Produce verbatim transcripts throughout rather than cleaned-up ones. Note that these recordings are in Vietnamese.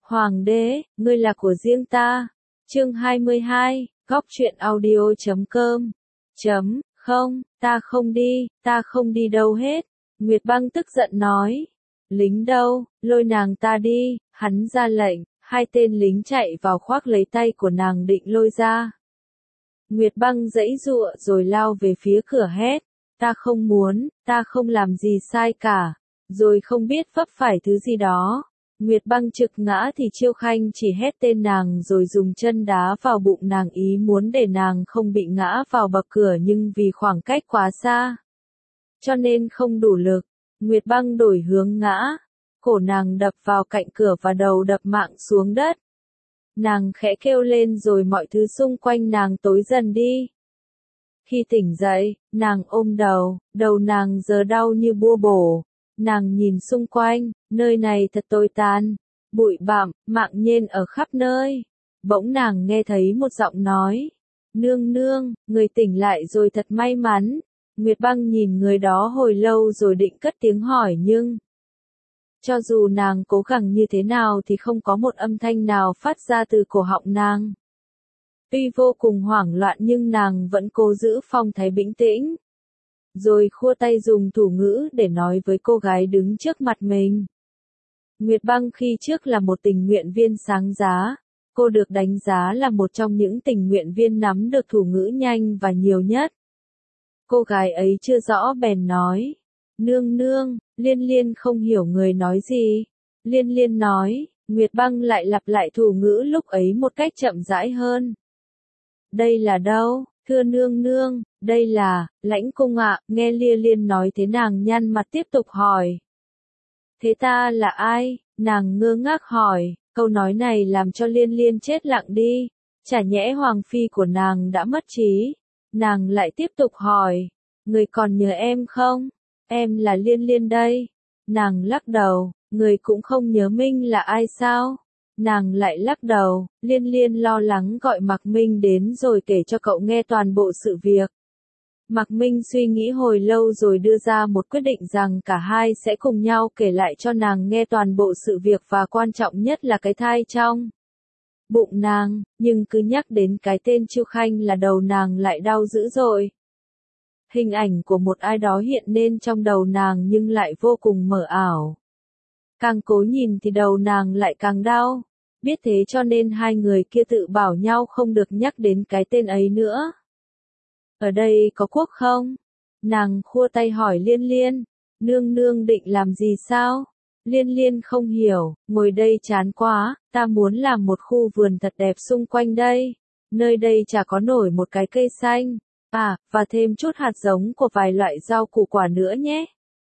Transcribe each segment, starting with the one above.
Hoàng đế, ngươi là của riêng ta. Chương hai mươi hai, góc truyện audio chấm com. Chấm, không, ta không đi, ta không đi đâu hết. Nguyệt Băng tức giận nói. Lính đâu, lôi nàng ta đi, hắn ra lệnh, hai tên lính chạy vào khoác lấy tay của nàng định lôi ra. Nguyệt Băng giãy giụa rồi lao về phía cửa hét. Ta không muốn, ta không làm gì sai cả. Rồi không biết vấp phải thứ gì đó. Nguyệt Băng trực ngã thì Chiêu Khanh chỉ hét tên nàng rồi dùng chân đá vào bụng nàng ý muốn để nàng không bị ngã vào bậc cửa nhưng vì khoảng cách quá xa. Cho nên không đủ lực. Nguyệt Băng đổi hướng ngã. Cổ nàng đập vào cạnh cửa và đầu đập mạng xuống đất. Nàng khẽ kêu lên rồi mọi thứ xung quanh nàng tối dần đi. Khi tỉnh dậy, nàng ôm đầu, đầu nàng giờ đau như búa bổ. Nàng nhìn xung quanh, nơi này thật tồi tàn, bụi bặm, mạng nhện ở khắp nơi. Bỗng nàng nghe thấy một giọng nói. Nương nương, người tỉnh lại rồi thật may mắn. Nguyệt Băng nhìn người đó hồi lâu rồi định cất tiếng hỏi nhưng... Cho dù nàng cố gắng như thế nào thì không có một âm thanh nào phát ra từ cổ họng nàng. Tuy vô cùng hoảng loạn nhưng nàng vẫn cố giữ phong thái bình tĩnh. Rồi khua tay dùng thủ ngữ để nói với cô gái đứng trước mặt mình. Nguyệt Băng khi trước là một tình nguyện viên sáng giá. Cô được đánh giá là một trong những tình nguyện viên nắm được thủ ngữ nhanh và nhiều nhất. Cô gái ấy chưa rõ bèn nói. Nương nương, Liên Liên không hiểu người nói gì. Liên Liên nói, Nguyệt Băng lại lặp lại thủ ngữ lúc ấy một cách chậm rãi hơn. Đây là đâu, thưa nương nương, đây là, lãnh cung ạ, nghe Liên Liên nói thế nàng nhăn mặt tiếp tục hỏi. Thế ta là ai, nàng ngơ ngác hỏi, câu nói này làm cho Liên Liên chết lặng đi, chả nhẽ Hoàng Phi của nàng đã mất trí. Nàng lại tiếp tục hỏi, người còn nhớ em không? Em là Liên Liên đây. Nàng lắc đầu, người cũng không nhớ Minh là ai sao? Nàng lại lắc đầu, Liên Liên lo lắng gọi Mạc Minh đến rồi kể cho cậu nghe toàn bộ sự việc. Mạc Minh suy nghĩ hồi lâu rồi đưa ra một quyết định rằng cả hai sẽ cùng nhau kể lại cho nàng nghe toàn bộ sự việc và quan trọng nhất là cái thai trong bụng nàng, nhưng cứ nhắc đến cái tên Chiêu Khanh là đầu nàng lại đau dữ dội. Hình ảnh của một ai đó hiện lên trong đầu nàng nhưng lại vô cùng mờ ảo. Càng cố nhìn thì đầu nàng lại càng đau. Biết thế cho nên hai người kia tự bảo nhau không được nhắc đến cái tên ấy nữa. Ở đây có quốc không? Nàng khua tay hỏi Liên Liên. Nương nương định làm gì sao? Liên Liên không hiểu, ngồi đây chán quá, ta muốn làm một khu vườn thật đẹp xung quanh đây. Nơi đây chả có nổi một cái cây xanh. À, và thêm chút hạt giống của vài loại rau củ quả nữa nhé.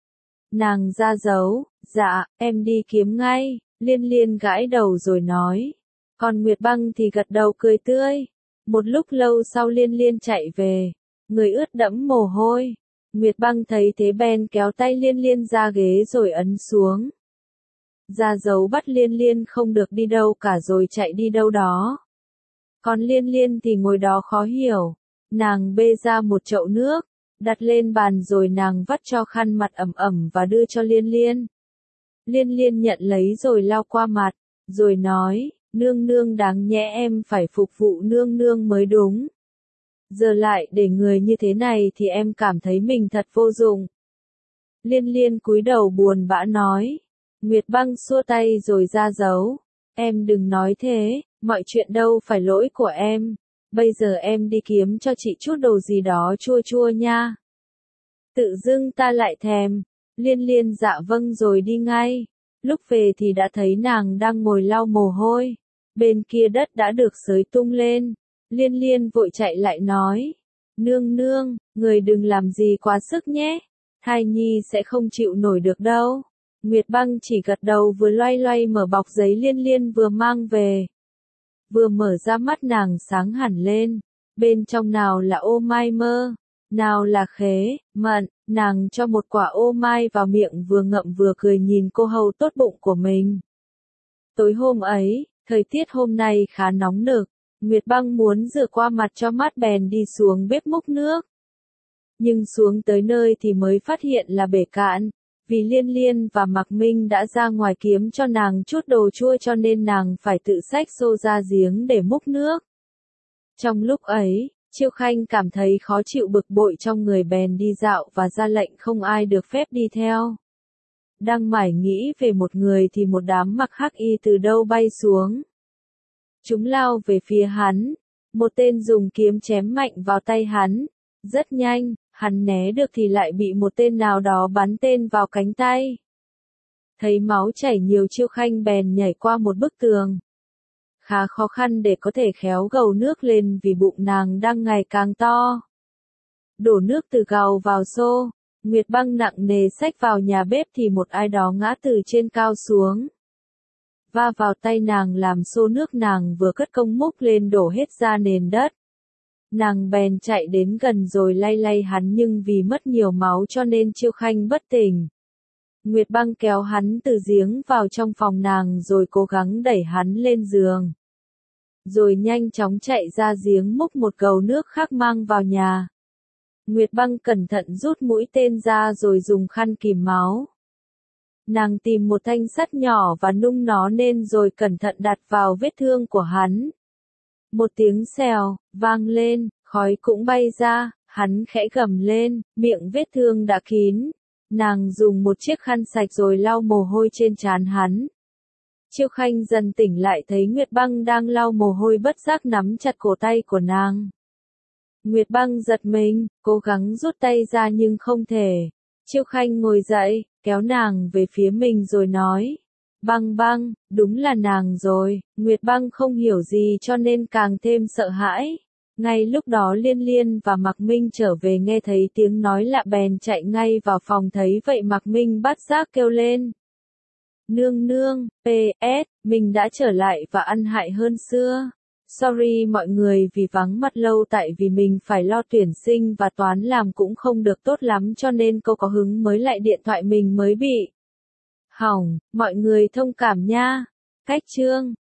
Nàng ra dấu, dạ, em đi kiếm ngay. Liên Liên gãi đầu rồi nói. Còn Nguyệt Băng thì gật đầu cười tươi. Một lúc lâu sau Liên Liên chạy về. Người ướt đẫm mồ hôi. Nguyệt Băng thấy thế bèn kéo tay Liên Liên ra ghế rồi ấn xuống. Ra dấu bắt Liên Liên không được đi đâu cả rồi chạy đi đâu đó. Còn Liên Liên thì ngồi đó khó hiểu. Nàng bê ra một chậu nước, đặt lên bàn rồi nàng vắt cho khăn mặt ẩm ẩm và đưa cho Liên Liên. Liên Liên nhận lấy rồi lau qua mặt, rồi nói, nương nương đáng nhẽ em phải phục vụ nương nương mới đúng. Giờ lại để người như thế này thì em cảm thấy mình thật vô dụng. Liên Liên cúi đầu buồn bã nói. Nguyệt Băng xua tay rồi ra dấu. Em đừng nói thế, mọi chuyện đâu phải lỗi của em. Bây giờ em đi kiếm cho chị chút đồ gì đó chua chua nha. Tự dưng ta lại thèm. Liên Liên dạ vâng rồi đi ngay. Lúc về thì đã thấy nàng đang ngồi lau mồ hôi. Bên kia đất đã được xới tung lên. Liên Liên vội chạy lại nói. Nương nương, người đừng làm gì quá sức nhé. Thai nhi sẽ không chịu nổi được đâu. Nguyệt Băng chỉ gật đầu vừa loay loay mở bọc giấy Liên Liên vừa mang về. Vừa mở ra mắt nàng sáng hẳn lên. Bên trong nào là ô mai mơ, nào là khế, mận, nàng cho một quả ô mai vào miệng vừa ngậm vừa cười nhìn cô hầu tốt bụng của mình. Tối hôm ấy, thời tiết hôm nay khá nóng nực. Nguyệt Băng muốn rửa qua mặt cho mát bèn đi xuống bếp múc nước. Nhưng xuống tới nơi thì mới phát hiện là bể cạn. Vì Liên Liên và Mạc Minh đã ra ngoài kiếm cho nàng chút đồ chua cho nên nàng phải tự xách xô ra giếng để múc nước. Trong lúc ấy, Chiêu Khanh cảm thấy khó chịu bực bội trong người bèn đi dạo và ra lệnh không ai được phép đi theo. Đang mải nghĩ về một người thì một đám mặc hắc y từ đâu bay xuống. Chúng lao về phía hắn. Một tên dùng kiếm chém mạnh vào tay hắn. Rất nhanh, hắn né được thì lại bị một tên nào đó bắn tên vào cánh tay. Thấy máu chảy nhiều, Chiêu Khanh bèn nhảy qua một bức tường. Khá khó khăn để có thể khéo gầu nước lên vì bụng nàng đang ngày càng to. Đổ nước từ gầu vào xô, Nguyệt Băng nặng nề xách vào nhà bếp thì một ai đó ngã từ trên cao xuống. Va vào tay nàng làm xô nước nàng vừa cất công múc lên đổ hết ra nền đất. Nàng bèn chạy đến gần rồi lay lay hắn nhưng vì mất nhiều máu cho nên Chiêu Khanh bất tỉnh. Nguyệt Băng kéo hắn từ giếng vào trong phòng nàng rồi cố gắng đẩy hắn lên giường. Rồi nhanh chóng chạy ra giếng múc một gầu nước khác mang vào nhà. Nguyệt Băng cẩn thận rút mũi tên ra rồi dùng khăn kìm máu. Nàng tìm một thanh sắt nhỏ và nung nó lên rồi cẩn thận đặt vào vết thương của hắn. Một tiếng xèo, vang lên, khói cũng bay ra, hắn khẽ gầm lên, miệng vết thương đã kín. Nàng dùng một chiếc khăn sạch rồi lau mồ hôi trên trán hắn. Chiêu Khanh dần tỉnh lại thấy Nguyệt Băng đang lau mồ hôi bất giác nắm chặt cổ tay của nàng. Nguyệt Băng giật mình, cố gắng rút tay ra nhưng không thể. Chiêu Khanh ngồi dậy, kéo nàng về phía mình rồi nói. Băng Băng, đúng là nàng rồi. Nguyệt Băng không hiểu gì cho nên càng thêm sợ hãi. Ngay lúc đó Liên Liên và Mạc Minh trở về nghe thấy tiếng nói lạ bèn chạy ngay vào phòng, thấy vậy Mạc Minh bắt giác kêu lên. Nương nương, pê ét, mình đã trở lại và ăn hại hơn xưa. Sorry mọi người vì vắng mặt lâu tại vì mình phải lo tuyển sinh và toán làm cũng không được tốt lắm cho nên cô có hứng mới lại điện thoại mình mới bị hỏng, mọi người thông cảm nha. Cách chương